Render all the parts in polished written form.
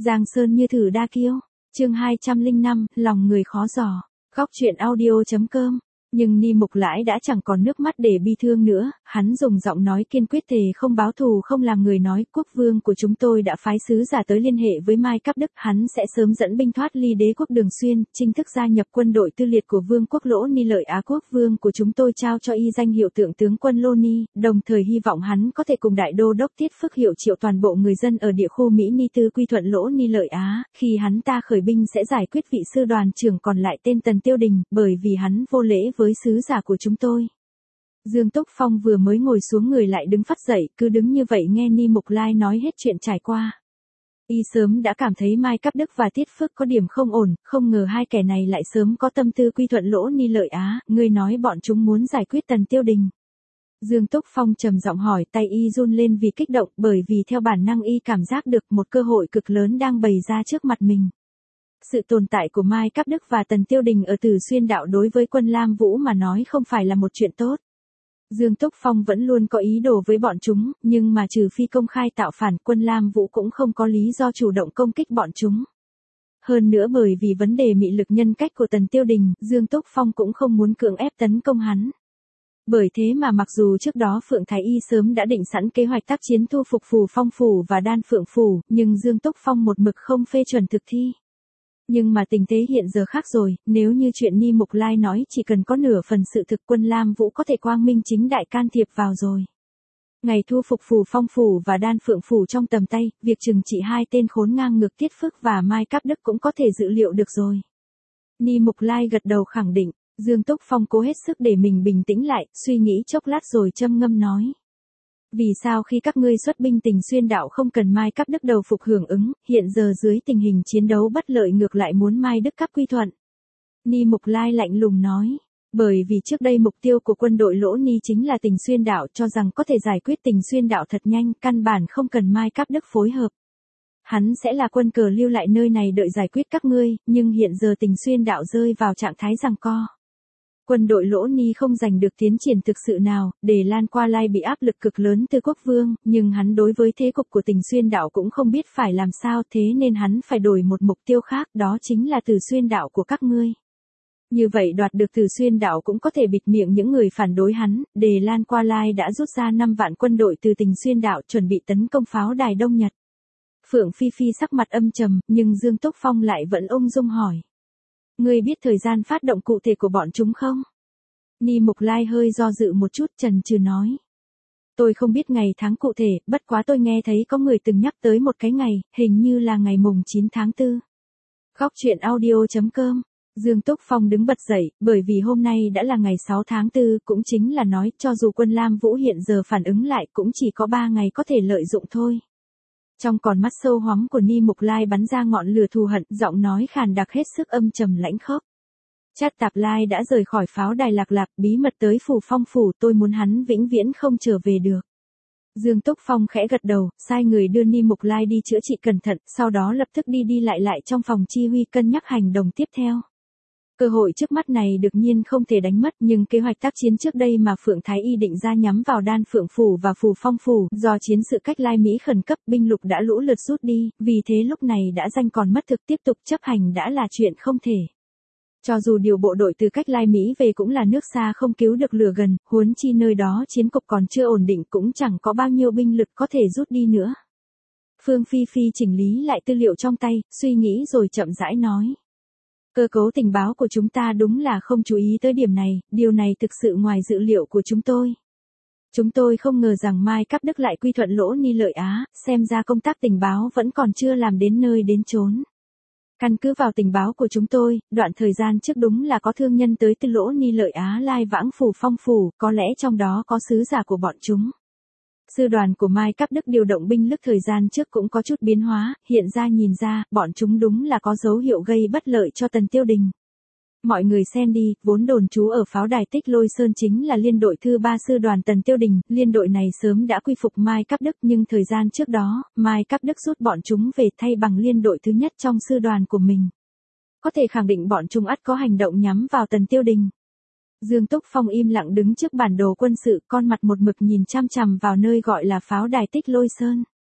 Giang Sơn như thử đa kiêu. Chương 205, lòng người khó dò. Góc truyện audio.com. Nhưng Ni Mục Lãi đã chẳng còn nước mắt để bi thương nữa, hắn dùng giọng nói kiên quyết thề không báo thù không làm người nói, quốc vương của chúng tôi đã phái sứ giả tới liên hệ với Mai Cáp Đức, hắn sẽ sớm dẫn binh thoát ly đế quốc Đường Xuyên, chính thức gia nhập quân đội tư liệt của vương quốc Lỗ Ni Lợi Á. Quốc vương của chúng tôi trao cho y danh hiệu thượng tướng quân Lô Ni, đồng thời hy vọng hắn có thể cùng đại đô đốc Tiết Phước hiệu triệu toàn bộ người dân ở địa khu Mỹ Ni Tư quy thuận Lỗ Ni Lợi Á, khi hắn ta khởi binh sẽ giải quyết vị sư đoàn trưởng còn lại tên Tần Tiêu Đình, bởi vì hắn vô lễ với sứ giả của chúng tôi. Dương Túc Phong vừa mới ngồi xuống người lại đứng phắt dậy, cứ đứng như vậy nghe Ni Mục Lai nói hết chuyện trải qua. Y sớm đã cảm thấy Mai Cáp Đức và Tiết Phước có điểm không ổn, không ngờ hai kẻ này lại sớm có tâm tư quy thuận Lỗ Ni Lợi Á, ngươi nói bọn chúng muốn giải quyết Tần Tiêu Đình. Dương Túc Phong trầm giọng hỏi, tay y run lên vì kích động, bởi vì theo bản năng y cảm giác được một cơ hội cực lớn đang bày ra trước mặt mình. Sự tồn tại của Mai Cáp Đức và Tần Tiêu Đình ở Tử Xuyên đạo đối với quân Lam Vũ mà nói không phải là một chuyện tốt. Dương Túc Phong vẫn luôn có ý đồ với bọn chúng, nhưng mà trừ phi công khai tạo phản, quân Lam Vũ cũng không có lý do chủ động công kích bọn chúng. Hơn nữa bởi vì vấn đề mị lực nhân cách của Tần Tiêu Đình, Dương Túc Phong cũng không muốn cưỡng ép tấn công hắn. Bởi thế mà mặc dù trước đó Phượng Thái Y sớm đã định sẵn kế hoạch tác chiến thu phục Phù Phong Phủ và Đan Phượng Phủ, nhưng Dương Túc Phong một mực không phê chuẩn thực thi. Nhưng mà tình thế hiện giờ khác rồi, nếu như chuyện Ni Mục Lai nói chỉ cần có nửa phần sự thực, quân Lam Vũ có thể quang minh chính đại can thiệp vào rồi. Ngày thu phục Phù Phong Phủ và Đan Phượng Phủ trong tầm tay, việc trừng trị hai tên khốn ngang ngược Tiết Phước và Mai Cáp Đức cũng có thể dự liệu được rồi. Ni Mục Lai gật đầu khẳng định. Dương Túc Phong cố hết sức để mình bình tĩnh lại, suy nghĩ chốc lát rồi châm ngâm nói. Vì sao khi các ngươi xuất binh Tình Xuyên đạo không cần Mai Cáp Đức đầu phục hưởng ứng, hiện giờ dưới tình hình chiến đấu bất lợi ngược lại muốn Mai Đức Các quy thuận? Ni Mục Lai lạnh lùng nói. Bởi vì trước đây mục tiêu của quân đội Lỗ Ni chính là Tình Xuyên đạo, cho rằng có thể giải quyết Tình Xuyên đạo thật nhanh, căn bản không cần Mai Cáp Đức phối hợp. Hắn sẽ là quân cờ lưu lại nơi này đợi giải quyết các ngươi, nhưng hiện giờ Tình Xuyên đạo rơi vào trạng thái giằng co. Quân đội Lỗ Ni không giành được tiến triển thực sự nào, để Lan Qua Lai bị áp lực cực lớn từ quốc vương, nhưng hắn đối với thế cục của Tình Xuyên đạo cũng không biết phải làm sao, thế nên hắn phải đổi một mục tiêu khác, đó chính là Tử Xuyên đạo của các ngươi. Như vậy đoạt được Tử Xuyên đạo cũng có thể bịt miệng những người phản đối hắn, để Lan Qua Lai đã rút ra 5 vạn quân đội từ Tình Xuyên đạo chuẩn bị tấn công pháo đài Đông Nhật. Phượng Phi Phi sắc mặt âm trầm, nhưng Dương Túc Phong lại vẫn ung dung hỏi. Ngươi biết thời gian phát động cụ thể của bọn chúng không? Ni Mục Lai hơi do dự một chút, chần chừ nói. Tôi không biết ngày tháng cụ thể, bất quá tôi nghe thấy có người từng nhắc tới một cái ngày, hình như là ngày mùng 9 tháng 4. Góc truyện audio.com. Dương Túc Phong đứng bật dậy, bởi vì hôm nay đã là ngày 6 tháng 4, cũng chính là nói cho dù quân Lam Vũ hiện giờ phản ứng lại cũng chỉ có 3 ngày có thể lợi dụng thôi. Trong con mắt sâu hoắm của Ni Mục Lai bắn ra ngọn lửa thù hận, giọng nói khàn đặc hết sức âm trầm lãnh khốc. Trát Tạp Lai đã rời khỏi pháo đài Lạc Lạc, bí mật tới Phù Phong Phủ, tôi muốn hắn vĩnh viễn không trở về được. Dương Túc Phong khẽ gật đầu, sai người đưa Ni Mục Lai đi chữa trị cẩn thận, sau đó lập tức đi lại trong phòng chi huy cân nhắc hành động tiếp theo. Cơ hội trước mắt này đương nhiên không thể đánh mất, nhưng kế hoạch tác chiến trước đây mà Phượng Thái Y định ra nhắm vào Đan Phượng Phủ và Phù Phong Phủ, do chiến sự cách Lai Mỹ khẩn cấp, binh lục đã lũ lượt rút đi, vì thế lúc này đã danh còn mất thực, tiếp tục chấp hành đã là chuyện không thể. Cho dù điều bộ đội từ cách Lai Mỹ về cũng là nước xa không cứu được lửa gần, huống chi nơi đó chiến cục còn chưa ổn định, cũng chẳng có bao nhiêu binh lực có thể rút đi nữa. Phương Phi Phi chỉnh lý lại tư liệu trong tay, suy nghĩ rồi chậm rãi nói. Cơ cấu tình báo của chúng ta đúng là không chú ý tới điểm này, điều này thực sự ngoài dự liệu của chúng tôi. Chúng tôi không ngờ rằng Mai Cáp Đức lại quy thuận Lỗ Ni Lợi Á, xem ra công tác tình báo vẫn còn chưa làm đến nơi đến chốn. Căn cứ vào tình báo của chúng tôi, đoạn thời gian trước đúng là có thương nhân tới từ Lỗ Ni Lợi Á lai vãng Phù Phong Phủ, có lẽ trong đó có sứ giả của bọn chúng. Sư đoàn của Mai Cáp Đức điều động binh lực thời gian trước cũng có chút biến hóa, hiện ra nhìn ra, bọn chúng đúng là có dấu hiệu gây bất lợi cho Tần Tiêu Đình. Mọi người xem đi, vốn đồn trú ở pháo đài Tích Lôi Sơn chính là liên đội thứ 3 sư đoàn Tần Tiêu Đình, liên đội này sớm đã quy phục Mai Cáp Đức, nhưng thời gian trước đó, Mai Cáp Đức rút bọn chúng về thay bằng liên đội thứ nhất trong sư đoàn của mình. Có thể khẳng định bọn chúng ắt có hành động nhắm vào Tần Tiêu Đình. Dương Túc Phong im lặng đứng trước bản đồ quân sự, con mặt một mực nhìn chăm chằm vào nơi gọi là pháo đài Tích Lôi Sơn.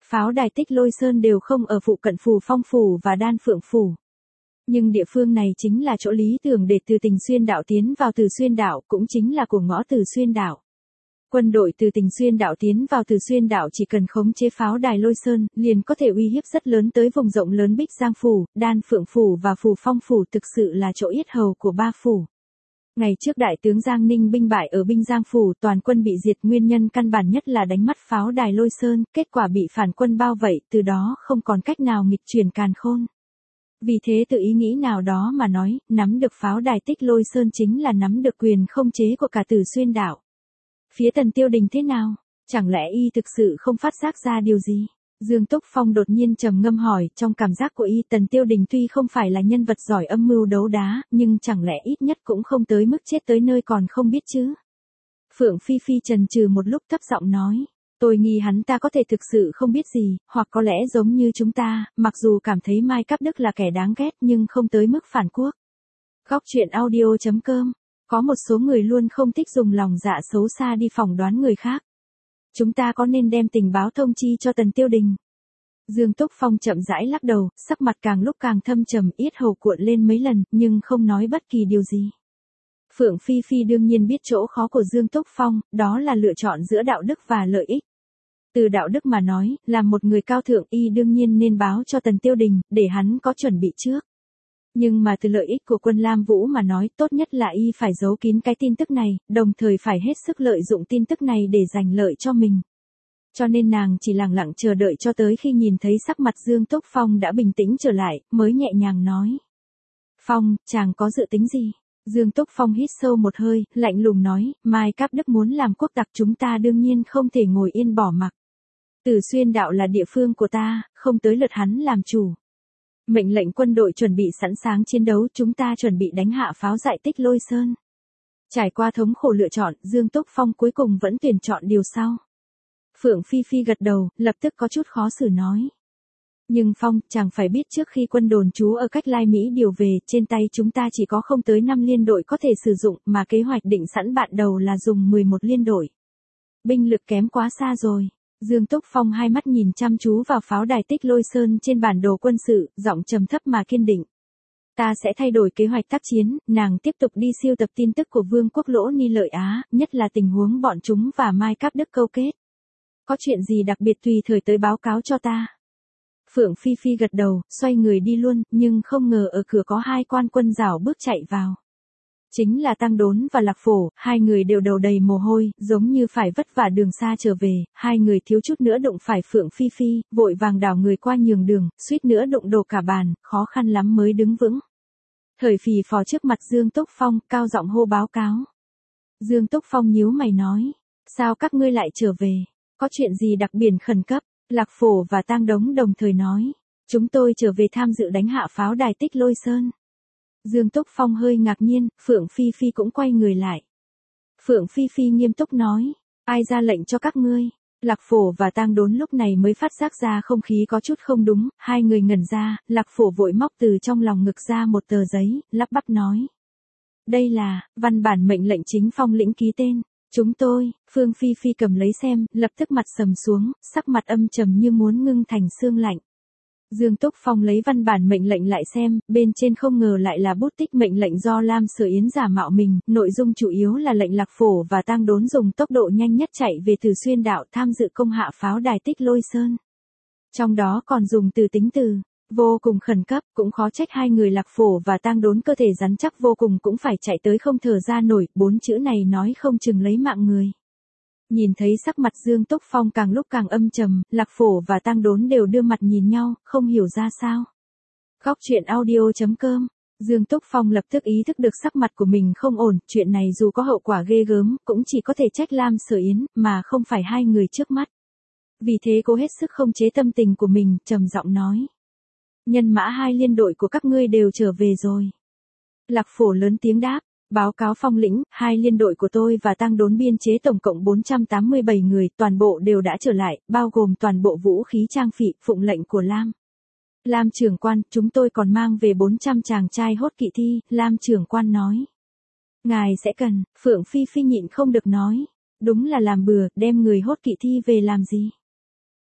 Pháo đài Tích Lôi Sơn đều không ở phụ cận Phù Phong Phủ và Đan Phượng Phủ. Nhưng địa phương này chính là chỗ lý tưởng để từ Tình Xuyên đạo tiến vào Từ Xuyên đạo, cũng chính là của ngõ Từ Xuyên đạo. Quân đội từ Tình Xuyên đạo tiến vào Từ Xuyên đạo chỉ cần khống chế pháo đài Lôi Sơn, liền có thể uy hiếp rất lớn tới vùng rộng lớn Bích Giang Phủ, Đan Phượng Phủ và Phù Phong Phủ, thực sự là chỗ yết hầu của ba phủ. Ngày trước đại tướng Giang Ninh binh bại ở Binh Giang Phủ, toàn quân bị diệt, nguyên nhân căn bản nhất là đánh mất pháo đài Lôi Sơn, kết quả bị phản quân bao vây, từ đó không còn cách nào nghịch chuyển càn khôn. Vì thế tự ý nghĩ nào đó mà nói, nắm được pháo đài Tích Lôi Sơn chính là nắm được quyền không chế của cả Từ Xuyên đạo. Phía Tần Tiêu Đình thế nào? Chẳng lẽ y thực sự không phát giác ra điều gì? Dương Túc Phong đột nhiên trầm ngâm hỏi, trong cảm giác của y, Tần Tiêu Đình tuy không phải là nhân vật giỏi âm mưu đấu đá, nhưng chẳng lẽ ít nhất cũng không tới mức chết tới nơi còn không biết chứ? Phượng Phi Phi chần chừ một lúc thấp giọng nói, tôi nghi hắn ta có thể thực sự không biết gì, hoặc có lẽ giống như chúng ta, mặc dù cảm thấy Mai Cáp Đức là kẻ đáng ghét nhưng không tới mức phản quốc. Góc truyện audio.com. Có một số người luôn không thích dùng lòng dạ xấu xa đi phỏng đoán người khác. Chúng ta có nên đem tình báo thông chi cho Tần Tiêu Đình? Dương Túc Phong chậm rãi lắc đầu, sắc mặt càng lúc càng thâm trầm, yết hầu cuộn lên mấy lần, nhưng không nói bất kỳ điều gì. Phượng Phi Phi đương nhiên biết chỗ khó của Dương Túc Phong, đó là lựa chọn giữa đạo đức và lợi ích. Từ đạo đức mà nói, là một người cao thượng, y đương nhiên nên báo cho Tần Tiêu Đình, để hắn có chuẩn bị trước. Nhưng mà từ lợi ích của Quân Lam Vũ mà nói, tốt nhất là y phải giấu kín cái tin tức này, đồng thời phải hết sức lợi dụng tin tức này để giành lợi cho mình. Cho nên nàng chỉ lặng lặng chờ đợi cho tới khi nhìn thấy sắc mặt Dương Túc Phong đã bình tĩnh trở lại, mới nhẹ nhàng nói. Phong, chàng có dự tính gì? Dương Túc Phong hít sâu một hơi, lạnh lùng nói, Mai Cáp Đức muốn làm quốc tặc, chúng ta đương nhiên không thể ngồi yên bỏ mặc. Từ Xuyên đạo là địa phương của ta, không tới lượt hắn làm chủ. Mệnh lệnh quân đội chuẩn bị sẵn sàng chiến đấu, chúng ta chuẩn bị đánh hạ pháo dại Tích Lôi Sơn. Trải qua thống khổ lựa chọn, Dương Túc Phong cuối cùng vẫn tuyển chọn điều sau. Phượng Phi Phi gật đầu, lập tức có chút khó xử nói. Nhưng Phong, chàng phải biết trước khi quân đồn trú ở cách Lai Mỹ điều về, trên tay chúng ta chỉ có không tới 5 liên đội có thể sử dụng, mà kế hoạch định sẵn ban đầu là dùng 11 liên đội. Binh lực kém quá xa rồi. Dương Túc Phong hai mắt nhìn chăm chú vào pháo đài Tích Lôi Sơn trên bản đồ quân sự, giọng trầm thấp mà kiên định. Ta sẽ thay đổi kế hoạch tác chiến, nàng tiếp tục đi siêu tập tin tức của Vương quốc Lỗ Ni Lợi Á, nhất là tình huống bọn chúng và Mai Cáp Đức câu kết. Có chuyện gì đặc biệt tùy thời tới báo cáo cho ta. Phượng Phi Phi gật đầu, xoay người đi luôn, nhưng không ngờ ở cửa có hai quan quân rảo bước chạy vào. Chính là Tăng Đốn và Lạc Phổ, hai người đều đầu đầy mồ hôi, giống như phải vất vả đường xa trở về, hai người thiếu chút nữa đụng phải Phượng Phi Phi, vội vàng đảo người qua nhường đường, suýt nữa đụng đổ cả bàn, khó khăn lắm mới đứng vững. Thời phì phò trước mặt Dương Túc Phong, cao giọng hô báo cáo. Dương Túc Phong nhíu mày nói, sao các ngươi lại trở về, có chuyện gì đặc biệt khẩn cấp? Lạc Phổ và Tang Đống đồng thời nói, chúng tôi trở về tham dự đánh hạ pháo đài Tích Lôi Sơn. Dương Túc Phong hơi ngạc nhiên, Phượng Phi Phi cũng quay người lại. Phượng Phi Phi nghiêm túc nói, ai ra lệnh cho các ngươi? Lạc Phổ và Tang Đốn lúc này mới phát giác ra không khí có chút không đúng, hai người ngẩn ra, Lạc Phổ vội móc từ trong lòng ngực ra một tờ giấy, lắp bắp nói. Đây là, văn bản mệnh lệnh chính Phong lĩnh ký tên. Chúng tôi, Phương Phi Phi cầm lấy xem, lập tức mặt sầm xuống, sắc mặt âm trầm như muốn ngưng thành xương lạnh. Dương Túc Phong lấy văn bản mệnh lệnh lại xem, bên trên không ngờ lại là bút tích mệnh lệnh do Lam Sở Yến giả mạo mình, nội dung chủ yếu là lệnh Lạc Phổ và Tang Đốn dùng tốc độ nhanh nhất chạy về Từ Xuyên đạo tham dự công hạ pháo đài Tích Lôi Sơn. Trong đó còn dùng từ tính từ vô cùng khẩn cấp, cũng khó trách hai người Lạc Phổ và Tang Đốn cơ thể rắn chắc vô cùng cũng phải chạy tới không thở ra nổi, 4 chữ này nói không chừng lấy mạng người. Nhìn thấy sắc mặt Dương Túc Phong càng lúc càng âm trầm, Lạc Phổ và Tang Đốn đều đưa mặt nhìn nhau, không hiểu ra sao. Góc truyện audio.com. Dương Túc Phong lập tức ý thức được sắc mặt của mình không ổn, chuyện này dù có hậu quả ghê gớm, cũng chỉ có thể trách Lam Sở Yến, mà không phải hai người trước mắt. Vì thế cô hết sức không chế tâm tình của mình, trầm giọng nói. Nhân mã hai liên đội của các ngươi đều trở về rồi. Lạc Phổ lớn tiếng đáp. Báo cáo Phong lĩnh, hai liên đội của tôi và Tang Đốn biên chế tổng cộng 487 người, toàn bộ đều đã trở lại, bao gồm toàn bộ vũ khí trang bị, phụng lệnh của Lam. Lam trưởng quan, chúng tôi còn mang về 400 chàng trai hốt kỵ thi, Lam trưởng quan nói. Ngài sẽ cần, Phượng Phi Phi nhịn không được nói. Đúng là làm bừa, đem người hốt kỵ thi về làm gì?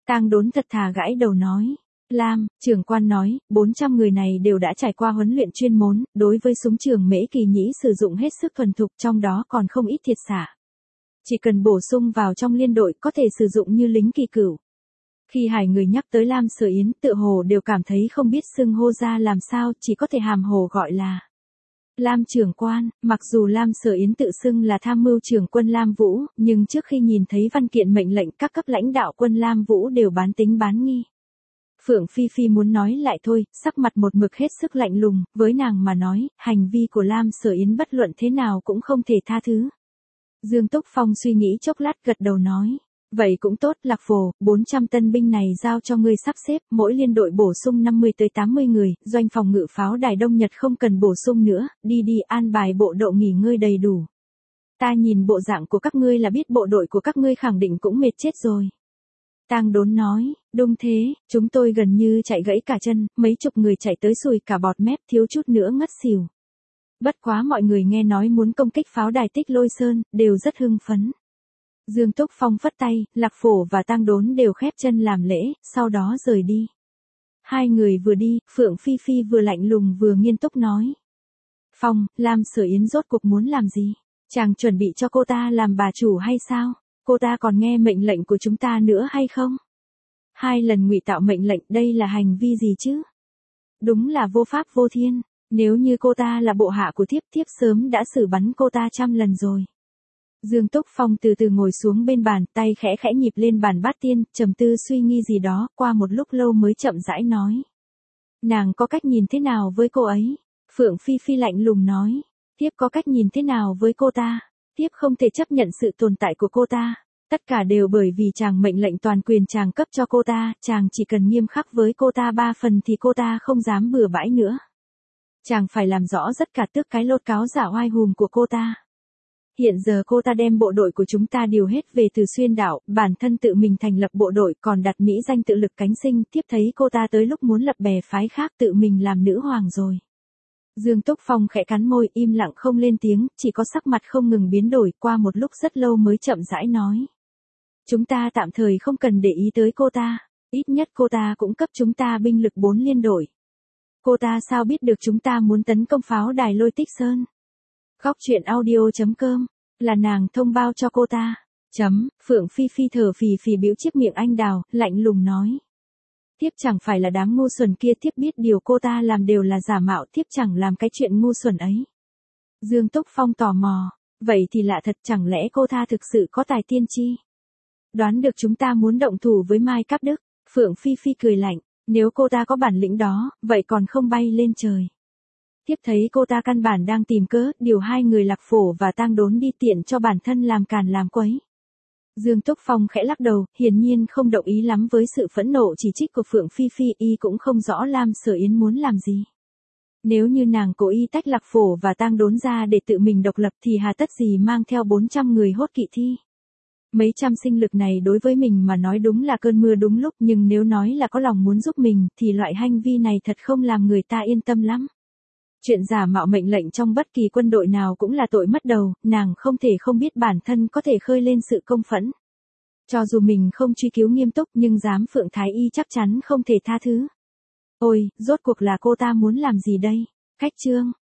Tang Đốn thật thà gãi đầu nói. Lam, trưởng quan nói, 400 người này đều đã trải qua huấn luyện chuyên môn, đối với súng trường Mễ Kỳ Nhĩ sử dụng hết sức thuần thục, trong đó còn không ít thiệt xạ. Chỉ cần bổ sung vào trong liên đội có thể sử dụng như lính kỳ cửu. Khi hai người nhắc tới Lam Sở Yến, tựa hồ đều cảm thấy không biết xưng hô ra làm sao, chỉ có thể hàm hồ gọi là Lam trưởng quan. Mặc dù Lam Sở Yến tự xưng là tham mưu trưởng quân Lam Vũ, nhưng trước khi nhìn thấy văn kiện mệnh lệnh các cấp lãnh đạo quân Lam Vũ đều bán tính bán nghi. Phượng Phi Phi muốn nói lại thôi, sắc mặt một mực hết sức lạnh lùng, với nàng mà nói, hành vi của Lam Sở Yến bất luận thế nào cũng không thể tha thứ. Dương Túc Phong suy nghĩ chốc lát gật đầu nói. Vậy cũng tốt, Lạc Phổ, 400 tân binh này giao cho ngươi sắp xếp, mỗi liên đội bổ sung 50 tới 80 người, doanh phòng ngự pháo đài Đông Nhật không cần bổ sung nữa, đi an bài bộ đội nghỉ ngơi đầy đủ. Ta nhìn bộ dạng của các ngươi là biết bộ đội của các ngươi khẳng định cũng mệt chết rồi. Tang Đốn nói, đúng thế, chúng tôi gần như chạy gãy cả chân, mấy chục người chạy tới sùi cả bọt mép, thiếu chút nữa ngất xỉu. Bất quá mọi người nghe nói muốn công kích pháo đài Tích Lôi Sơn, đều rất hưng phấn. Dương Túc Phong phất tay, Lạc Phổ và Tang Đốn đều khép chân làm lễ, sau đó rời đi. Hai người vừa đi, Phượng Phi Phi vừa lạnh lùng vừa nghiêm túc nói. Phong, Lam Sở Yến rốt cuộc muốn làm gì? Chàng chuẩn bị cho cô ta làm bà chủ hay sao? Cô ta còn nghe mệnh lệnh của chúng ta nữa hay không? 2 lần ngụy tạo mệnh lệnh, đây là hành vi gì chứ? Đúng là vô pháp vô thiên. Nếu như cô ta là bộ hạ của thiếp sớm đã xử bắn cô ta 100 lần rồi. Dương Túc Phong từ từ ngồi xuống bên bàn, tay khẽ khẽ nhịp lên bàn bát tiên, trầm tư suy nghĩ gì đó, qua một lúc lâu mới chậm rãi nói. Nàng có cách nhìn thế nào với cô ấy? Phượng Phi Phi lạnh lùng nói. Thiếp có cách nhìn thế nào với cô ta? Thiếp không thể chấp nhận sự tồn tại của cô ta. Tất cả đều bởi vì chàng mệnh lệnh toàn quyền chàng cấp cho cô ta, chàng chỉ cần nghiêm khắc với cô ta 3 phần thì cô ta không dám bừa bãi nữa. Chàng phải làm rõ tất cả tước cái lột cáo giả oai hùm của cô ta. Hiện giờ cô ta đem bộ đội của chúng ta điều hết về từ xuyên đảo, bản thân tự mình thành lập bộ đội còn đặt mỹ danh tự lực cánh sinh, tiếp thấy cô ta tới lúc muốn lập bè phái khác tự mình làm nữ hoàng rồi. Dương Túc Phong khẽ cắn môi im lặng không lên tiếng, chỉ có sắc mặt không ngừng biến đổi, qua một lúc rất lâu mới chậm rãi nói. Chúng ta tạm thời không cần để ý tới cô ta, ít nhất cô ta cũng cấp chúng ta binh lực 4 liên đội. Cô ta sao biết được chúng ta muốn tấn công pháo đài Lôi Tích Sơn? Góc truyện audio.com, là nàng thông báo cho cô ta. Phượng Phi Phi thở phì phì bĩu chiếc miệng anh đào, lạnh lùng nói. Thiếp chẳng phải là đám ngu xuẩn kia, thiếp biết điều cô ta làm đều là giả mạo, thiếp chẳng làm cái chuyện ngu xuẩn ấy. Dương Túc Phong tò mò, vậy thì lạ thật, chẳng lẽ cô ta thực sự có tài tiên tri? Đoán được chúng ta muốn động thủ với Mai Cáp Đức. Phượng Phi Phi cười lạnh, nếu cô ta có bản lĩnh đó, vậy còn không bay lên trời. Tiếp thấy cô ta căn bản đang tìm cớ, điều 2 người Lạc Phổ và Tang Đốn đi tiện cho bản thân làm càn làm quấy. Dương Túc Phong khẽ lắc đầu, hiển nhiên không đồng ý lắm với sự phẫn nộ chỉ trích của Phượng Phi Phi, y cũng không rõ Lam Sở Yến muốn làm gì. Nếu như nàng cố ý tách Lạc Phổ và Tang Đốn ra để tự mình độc lập thì hà tất gì mang theo 400 người hốt kỵ thi. Mấy trăm sinh lực này đối với mình mà nói đúng là cơn mưa đúng lúc, nhưng nếu nói là có lòng muốn giúp mình thì loại hành vi này thật không làm người ta yên tâm lắm. Chuyện giả mạo mệnh lệnh trong bất kỳ quân đội nào cũng là tội mất đầu, nàng không thể không biết bản thân có thể khơi lên sự công phẫn. Cho dù mình không truy cứu nghiêm túc nhưng giám Phượng Thái Y chắc chắn không thể tha thứ. Ôi, rốt cuộc là cô ta muốn làm gì đây? Khách chương.